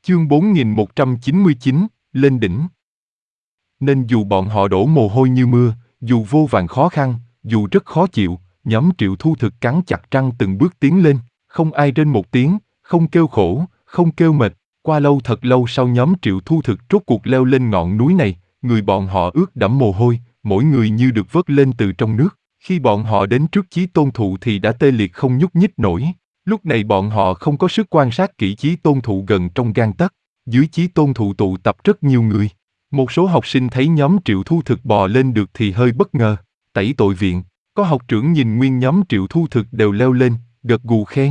Chương 4199, lên đỉnh. Nên dù bọn họ đổ mồ hôi như mưa, dù vô vàn khó khăn, dù rất khó chịu, nhóm Triệu Thu Thực cắn chặt răng từng bước tiến lên, không ai rên một tiếng, không kêu khổ, không kêu mệt. Qua thật lâu sau nhóm Triệu Thu Thực rốt cuộc leo lên ngọn núi này, người bọn họ ướt đẫm mồ hôi, mỗi người như được vớt lên từ trong nước. Khi bọn họ đến trước Chí Tôn Thụ thì đã tê liệt không nhúc nhích nổi. Lúc này bọn họ không có sức quan sát kỹ Chí Tôn Thụ gần trong gang tấc. Dưới Chí Tôn Thụ tụ tập rất nhiều người. Một số học sinh thấy nhóm Triệu Thu Thực bò lên được thì hơi bất ngờ. Tẩy tội viện, có học trưởng nhìn nguyên nhóm Triệu Thu Thực đều leo lên, gật gù khen.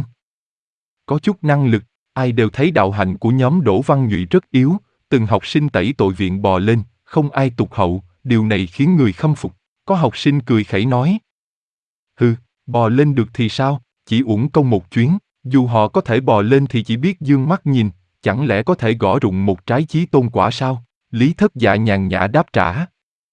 Có chút năng lực, ai đều thấy đạo hạnh của nhóm Đỗ Văn Nhụy rất yếu. Từng học sinh tẩy tội viện bò lên, không ai tụt hậu, điều này khiến người khâm phục. Có học sinh cười khẩy nói. Hừ, bò lên được thì sao, chỉ uổng công một chuyến, dù họ có thể bò lên thì chỉ biết dương mắt nhìn, chẳng lẽ có thể gõ rụng một trái chí tôn quả sao? Lý Thất Dạ nhàn nhã đáp trả.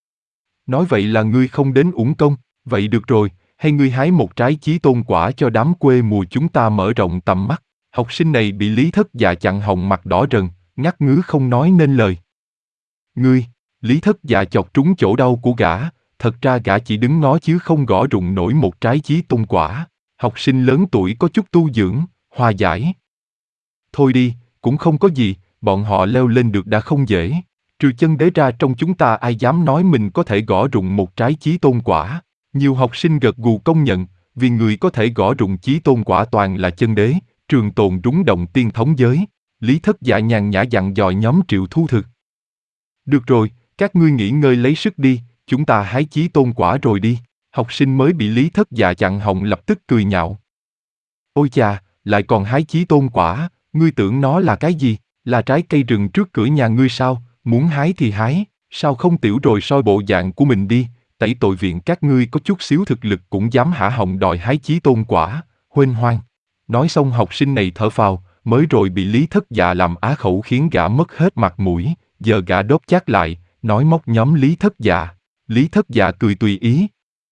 Nói vậy là ngươi không đến uổng công, vậy được rồi, hay ngươi hái một trái chí tôn quả cho đám quê mùa chúng ta mở rộng tầm mắt. Học sinh này bị Lý Thất Dạ chặn họng mặt đỏ rần, ngắt ngứ không nói nên lời. Ngươi, Lý Thất Dạ chọc trúng chỗ đau của gã, thật ra gã chỉ đứng ngó chứ không gõ rụng nổi một trái chí tôn quả. Học sinh lớn tuổi có chút tu dưỡng, hòa giải. Thôi đi, cũng không có gì, bọn họ leo lên được đã không dễ. Trừ chân đế ra trong chúng ta ai dám nói mình có thể gõ rụng một trái chí tôn quả. Nhiều học sinh gật gù công nhận, vì người có thể gõ rụng chí tôn quả toàn là chân đế, trường tồn rúng động tiên thống giới. Lý Thất Dạ nhàn nhã dặn dò nhóm Triệu Thu Thực. Được rồi, các ngươi nghỉ ngơi lấy sức đi, chúng ta hái chí tôn quả rồi đi. Học sinh mới bị Lý Thất Dạ chặn họng lập tức cười nhạo. Ôi chà, lại còn hái chí tôn quả, ngươi tưởng nó là cái gì? Là trái cây rừng trước cửa nhà ngươi sao? Muốn hái thì hái, sao không tiểu rồi soi bộ dạng của mình đi, tẩy tội viện các ngươi có chút xíu thực lực cũng dám hả họng đòi hái chí tôn quả, huênh hoang. Nói xong học sinh này thở phào, mới rồi bị Lý Thất Dạ làm á khẩu khiến gã mất hết mặt mũi, giờ gã đốp chát lại, nói móc nhóm Lý Thất Dạ. Lý Thất Dạ cười tùy ý.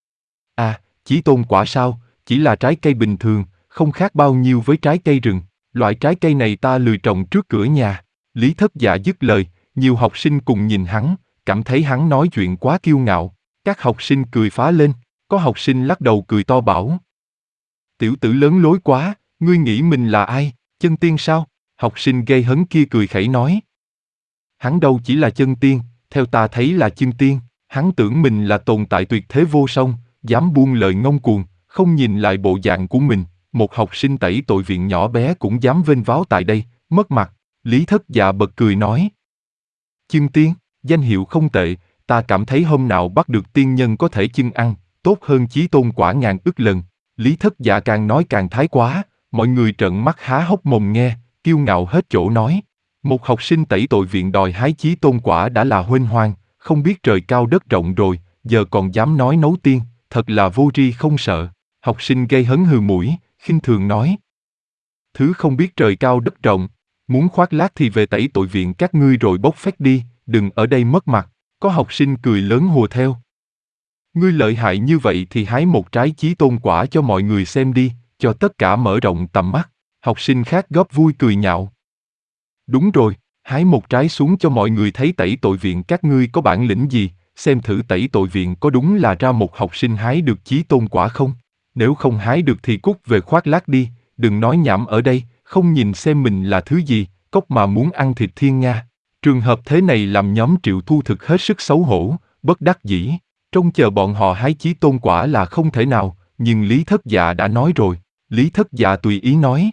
À, chí tôn quả sao, chỉ là trái cây bình thường, không khác bao nhiêu với trái cây rừng, loại trái cây này ta lười trồng trước cửa nhà. Lý Thất Dạ dứt lời, nhiều học sinh cùng nhìn hắn, cảm thấy hắn nói chuyện quá kiêu ngạo. Các học sinh cười phá lên, có học sinh lắc đầu cười to bảo. Tiểu tử lớn lối quá, ngươi nghĩ mình là ai, chân tiên sao? Học sinh gây hấn kia cười khẩy nói. Hắn đâu chỉ là chân tiên, theo ta thấy là chân tiên, hắn tưởng mình là tồn tại tuyệt thế vô song, dám buông lời ngông cuồng, không nhìn lại bộ dạng của mình, một học sinh tẩy tội viện nhỏ bé cũng dám vênh váo tại đây, mất mặt. Lý Thất Dạ bật cười nói. Chân tiên, danh hiệu không tệ, ta cảm thấy hôm nào bắt được tiên nhân có thể chân ăn, tốt hơn chí tôn quả ngàn ức lần. Lý Thất Dạ càng nói càng thái quá, mọi người trợn mắt há hốc mồm nghe, kiêu ngạo hết chỗ nói. Một học sinh tẩy tội viện đòi hái chí tôn quả đã là huênh hoang, không biết trời cao đất rộng rồi, giờ còn dám nói nấu tiên, thật là vô tri không sợ. Học sinh gây hấn hừ mũi, khinh thường nói. Thứ không biết trời cao đất rộng, muốn khoác lác thì về tẩy tội viện các ngươi rồi bốc phét đi, đừng ở đây mất mặt. Có học sinh cười lớn hùa theo. Ngươi lợi hại như vậy thì hái một trái chí tôn quả cho mọi người xem đi, cho tất cả mở rộng tầm mắt. Học sinh khác góp vui cười nhạo. Đúng rồi, hái một trái xuống cho mọi người thấy tẩy tội viện các ngươi có bản lĩnh gì, xem thử tẩy tội viện có đúng là ra một học sinh hái được chí tôn quả không? Nếu không hái được thì cút về khoác lác đi, đừng nói nhảm ở đây, không nhìn xem mình là thứ gì, cóc mà muốn ăn thịt thiên nga. Trường hợp thế này làm nhóm Triệu Thu Thực hết sức xấu hổ, bất đắc dĩ. Trông chờ bọn họ hái chí tôn quả là không thể nào, nhưng Lý Thất Dạ đã nói rồi. Lý Thất Dạ tùy ý nói.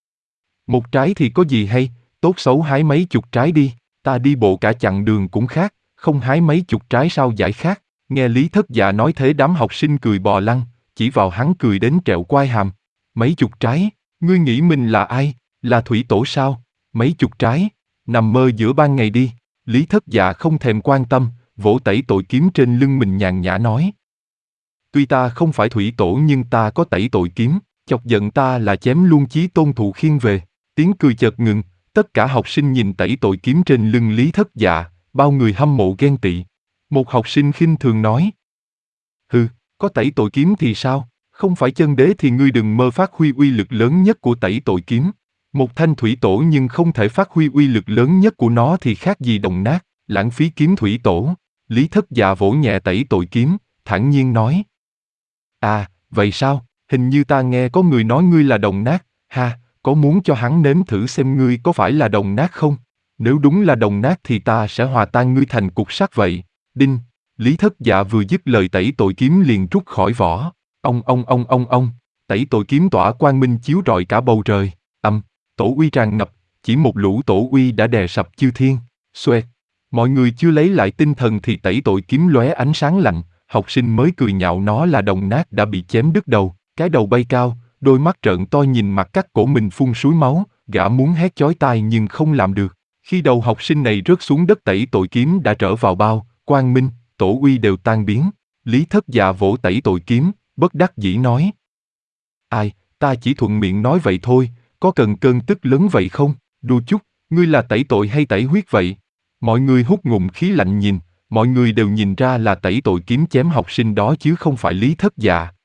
Một trái thì có gì hay, tốt xấu hái mấy chục trái đi, ta đi bộ cả chặng đường cũng khác, không hái mấy chục trái sao giải khác. Nghe Lý Thất Dạ nói thế đám học sinh cười bò lăn, chỉ vào hắn cười đến trẹo quai hàm. Mấy chục trái, ngươi nghĩ mình là ai, là thủy tổ sao? Mấy chục trái, nằm mơ giữa ban ngày đi. Lý Thất Dạ không thèm quan tâm, vỗ tẩy tội kiếm trên lưng mình nhàn nhã nói. Tuy ta không phải thủy tổ nhưng ta có tẩy tội kiếm, chọc giận ta là chém luôn chí tôn thụ khiên về. Tiếng cười chợt ngừng, tất cả học sinh nhìn tẩy tội kiếm trên lưng Lý Thất Dạ, bao người hâm mộ ghen tị. Một học sinh khinh thường nói. Hừ, có tẩy tội kiếm thì sao? Không phải chân đế thì ngươi đừng mơ phát huy uy lực lớn nhất của tẩy tội kiếm. Một thanh thủy tổ nhưng không thể phát huy uy lực lớn nhất của nó thì khác gì đồng nát, lãng phí kiếm thủy tổ. Lý Thất Dạ vỗ nhẹ tẩy tội kiếm, thản nhiên nói. À, vậy sao, hình như ta nghe có người nói ngươi là đồng nát, ha, có muốn cho hắn nếm thử xem ngươi có phải là đồng nát không? Nếu đúng là đồng nát thì ta sẽ hòa tan ngươi thành cục sắt vậy. Đinh, Lý Thất Dạ vừa dứt lời tẩy tội kiếm liền rút khỏi vỏ. Ông, tẩy tội kiếm tỏa quang minh chiếu rọi cả bầu trời. Tổ uy tràn ngập, chỉ một lũ tổ uy đã đè sập chư thiên. Xoẹt, mọi người chưa lấy lại tinh thần thì tẩy tội kiếm lóe ánh sáng lạnh, học sinh mới cười nhạo nó là đồng nát đã bị chém đứt đầu, cái đầu bay cao, đôi mắt trợn to nhìn mặt cắt cổ mình phun suối máu, gã muốn hét chói tai nhưng không làm được. Khi đầu học sinh này rớt xuống đất tẩy tội kiếm đã trở vào bao, quang minh, tổ uy đều tan biến. Lý Thất Dạ vỗ tẩy tội kiếm, bất đắc dĩ nói. Ai, ta chỉ thuận miệng nói vậy thôi, có cần cơn tức lớn vậy không? Đu chút, ngươi là tẩy tội hay tẩy huyết vậy? Mọi người hút ngụm khí lạnh nhìn, mọi người đều nhìn ra là tẩy tội kiếm chém học sinh đó chứ không phải Lý Thất Dạ.